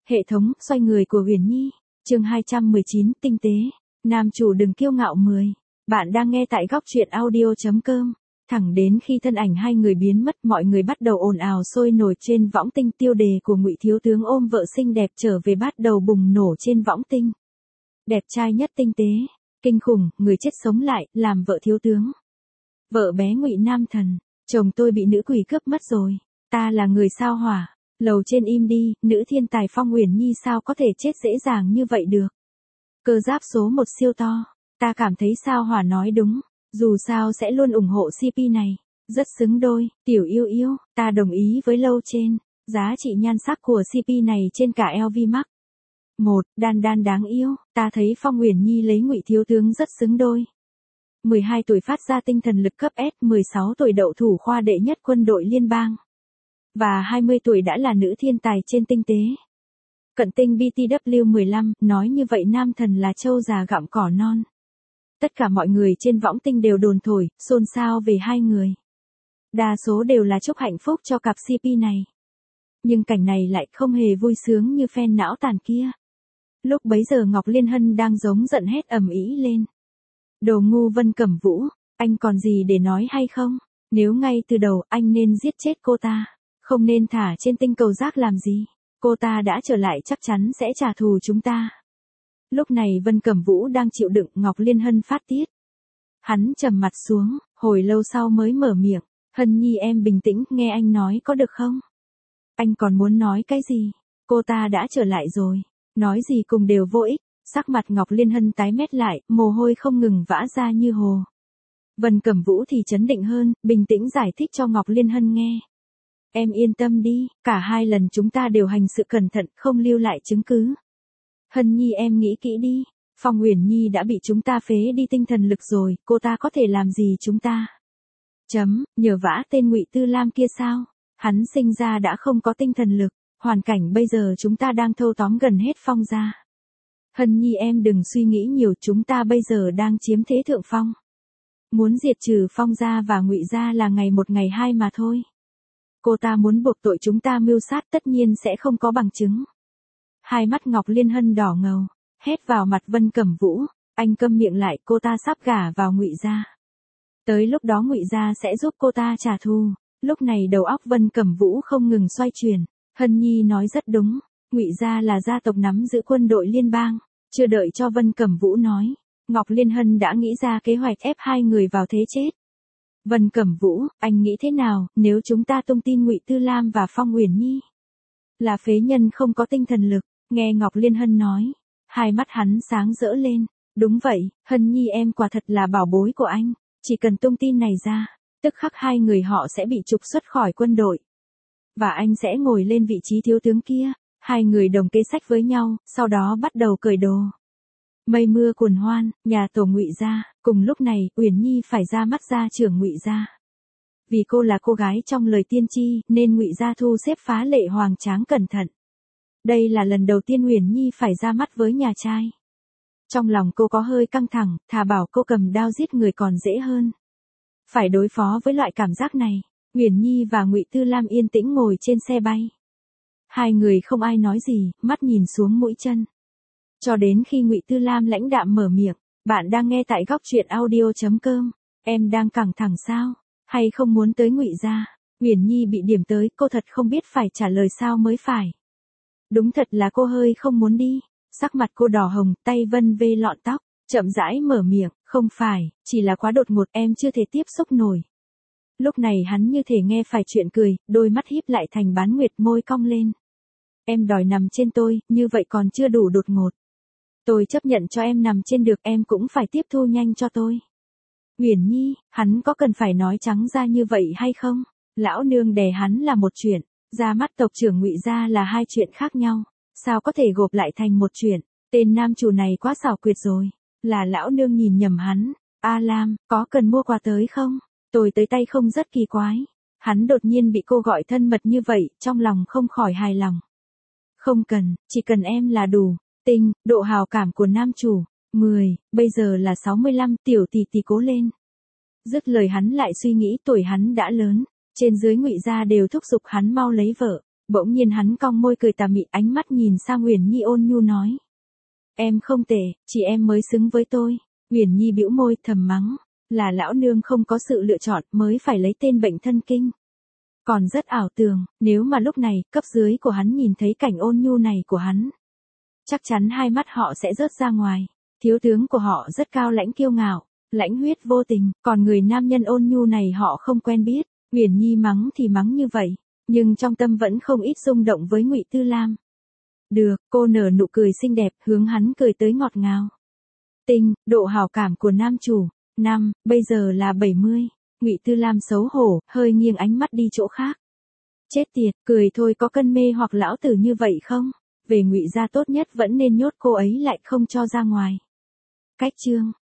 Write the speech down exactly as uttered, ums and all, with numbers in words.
Hệ thống xoay người của Uyển Nhi, chương hai trăm mười chín, tinh tế. Nam chủ đừng kiêu ngạo mười. Bạn đang nghe tại góc truyện audio chấm com. Thẳng đến khi thân ảnh hai người biến mất, mọi người bắt đầu ồn ào sôi nổi trên võng tinh. Tiêu đề của Ngụy thiếu tướng ôm vợ xinh đẹp trở về bắt đầu bùng nổ trên võng tinh. Đẹp trai nhất tinh tế, kinh khủng, người chết sống lại, làm vợ thiếu tướng. Vợ bé Ngụy Nam Thần, chồng tôi bị nữ quỷ cướp mất rồi. Ta là người sao hỏa. Lầu trên im đi, nữ thiên tài Phong Uyển Nhi sao có thể chết dễ dàng như vậy được. Cơ giáp số một siêu to. Ta cảm thấy sao hỏa nói đúng. Dù sao sẽ luôn ủng hộ xê pê này. Rất xứng đôi, tiểu yêu yêu, ta đồng ý với lâu trên. Giá trị nhan sắc của xê pê này trên cả lờ vê Max. Một, đan đan đáng yêu, ta thấy Phong Uyển Nhi lấy Ngụy thiếu tướng rất xứng đôi. mười hai tuổi phát ra tinh thần lực cấp S, mười sáu tuổi đậu thủ khoa đệ nhất quân đội liên bang. Và hai mươi tuổi đã là nữ thiên tài trên tinh tế. Cận tinh bê tê vê mười lăm, nói như vậy Nam Thần là trâu già gặm cỏ non. Tất cả mọi người trên võng tinh đều đồn thổi, xôn xao về hai người. Đa số đều là chúc hạnh phúc cho cặp xê pê này. Nhưng cảnh này lại không hề vui sướng như fan não tàn kia. Lúc bấy giờ Ngọc Liên Hân đang giống giận hét ầm ĩ lên. Đồ ngu Vân Cẩm Vũ, anh còn gì để nói hay không? Nếu ngay từ đầu anh nên giết chết cô ta. Không nên thả trên tinh cầu rác làm gì. Cô ta đã trở lại chắc chắn sẽ trả thù chúng ta. Lúc này Vân Cẩm Vũ đang chịu đựng Ngọc Liên Hân phát tiết. Hắn trầm mặt xuống, hồi lâu sau mới mở miệng. Hân Nhi em bình tĩnh, nghe anh nói có được không? Anh còn muốn nói cái gì? Cô ta đã trở lại rồi. Nói gì cùng đều vô ích. Sắc mặt Ngọc Liên Hân tái mét lại, mồ hôi không ngừng vã ra như hồ. Vân Cẩm Vũ thì trấn định hơn, bình tĩnh giải thích cho Ngọc Liên Hân nghe. Em yên tâm đi, cả hai lần chúng ta đều hành sự cẩn thận, không lưu lại chứng cứ. Hân Nhi em nghĩ kỹ đi, Phong Uyển Nhi đã bị chúng ta phế đi tinh thần lực rồi, cô ta có thể làm gì chúng ta? Chấm, nhờ vả tên Ngụy Tư Lam kia sao? Hắn sinh ra đã không có tinh thần lực, hoàn cảnh bây giờ chúng ta đang thâu tóm gần hết Phong gia. Hân Nhi em đừng suy nghĩ nhiều, chúng ta bây giờ đang chiếm thế thượng phong. Muốn diệt trừ Phong gia và Ngụy gia là ngày một ngày hai mà thôi. Cô ta muốn buộc tội chúng ta mưu sát tất nhiên sẽ không có bằng chứng. Hai mắt Ngọc Liên Hân đỏ ngầu, hét vào mặt Vân Cẩm Vũ, anh câm miệng lại, cô ta sắp gả vào Ngụy gia. Tới lúc đó Ngụy gia sẽ giúp cô ta trả thù. Lúc này đầu óc Vân Cẩm Vũ không ngừng xoay chuyển. Hân Nhi nói rất đúng, Ngụy gia là gia tộc nắm giữ quân đội liên bang. Chưa đợi cho Vân Cẩm Vũ nói, Ngọc Liên Hân đã nghĩ ra kế hoạch ép hai người vào thế chết. Vân Cẩm Vũ, anh nghĩ thế nào nếu chúng ta tung tin Ngụy Tư Lam và Phong Uyển Nhi là phế nhân không có tinh thần lực? Nghe Ngọc Liên Hân nói, hai mắt hắn sáng rỡ lên. Đúng vậy, Hân Nhi em quả thật là bảo bối của anh, chỉ cần tung tin này ra, tức khắc hai người họ sẽ bị trục xuất khỏi quân đội. Và anh sẽ ngồi lên vị trí thiếu tướng kia. Hai người đồng kế sách với nhau, sau đó bắt đầu cởi đồ. Mây mưa cuồn hoan, nhà tổ Ngụy gia, cùng lúc này, Uyển Nhi phải ra mắt gia trưởng Ngụy gia. Vì cô là cô gái trong lời tiên tri, nên Ngụy gia thu xếp phá lệ hoàng tráng cẩn thận. Đây là lần đầu tiên Uyển Nhi phải ra mắt với nhà trai. Trong lòng cô có hơi căng thẳng, thà bảo cô cầm đao giết người còn dễ hơn. Phải đối phó với loại cảm giác này, Uyển Nhi và Ngụy Tư Lam yên tĩnh ngồi trên xe bay. Hai người không ai nói gì, mắt nhìn xuống mũi chân. Cho đến khi Ngụy Tư Lam lãnh đạm mở miệng, bạn đang nghe tại góc truyện audio chấm com, em đang căng thẳng sao? Hay không muốn tới Ngụy gia? Uyển Nhi bị điểm tới, cô thật không biết phải trả lời sao mới phải. Đúng thật là cô hơi không muốn đi, sắc mặt cô đỏ hồng, tay vân vê lọn tóc, chậm rãi mở miệng, không phải, chỉ là quá đột ngột em chưa thể tiếp xúc nổi. Lúc này hắn như thể nghe phải chuyện cười, đôi mắt híp lại thành bán nguyệt, môi cong lên. Em đòi nằm trên tôi, như vậy còn chưa đủ đột ngột. Tôi chấp nhận cho em nằm trên được, em cũng phải tiếp thu nhanh cho tôi. Uyển Nhi, hắn có cần phải nói trắng ra như vậy hay không? Lão nương đè hắn là một chuyện, ra mắt tộc trưởng Ngụy gia là hai chuyện khác nhau, sao có thể gộp lại thành một chuyện? Tên nam chủ này quá xảo quyệt rồi, là lão nương nhìn nhầm hắn. A Lam, có cần mua quà tới không? Tôi tới tay không rất kỳ quái. Hắn đột nhiên bị cô gọi thân mật như vậy, trong lòng không khỏi hài lòng. Không cần, chỉ cần em là đủ. Tinh, độ hào cảm của nam chủ, mười, bây giờ là sáu mươi lăm, tiểu tỷ tỷ cố lên. Dứt lời hắn lại suy nghĩ tuổi hắn đã lớn, trên dưới Ngụy gia đều thúc giục hắn mau lấy vợ. Bỗng nhiên hắn cong môi cười tà mị, ánh mắt nhìn sang Uyển Nhi ôn nhu nói. Em không tệ, chỉ em mới xứng với tôi. Uyển Nhi bĩu môi thầm mắng, là lão nương không có sự lựa chọn mới phải lấy tên bệnh thân kinh. Còn rất ảo tưởng, nếu mà lúc này, cấp dưới của hắn nhìn thấy cảnh ôn nhu này của hắn. Chắc chắn hai mắt họ sẽ rớt ra ngoài. Thiếu tướng của họ rất cao lãnh kiêu ngạo, lãnh huyết vô tình, còn người nam nhân ôn nhu này họ không quen biết. Uyển Nhi mắng thì mắng như vậy, nhưng trong tâm vẫn không ít rung động với Ngụy Tư Lam. Được, cô nở nụ cười xinh đẹp, hướng hắn cười tới ngọt ngào. Tinh, độ hảo cảm của nam chủ, năm, bây giờ là bảy mươi. Ngụy Tư Lam xấu hổ, hơi nghiêng ánh mắt đi chỗ khác. Chết tiệt, cười thôi có cân mê hoặc lão tử như vậy không? Về Ngụy gia tốt nhất vẫn nên nhốt cô ấy lại không cho ra ngoài. Cách chương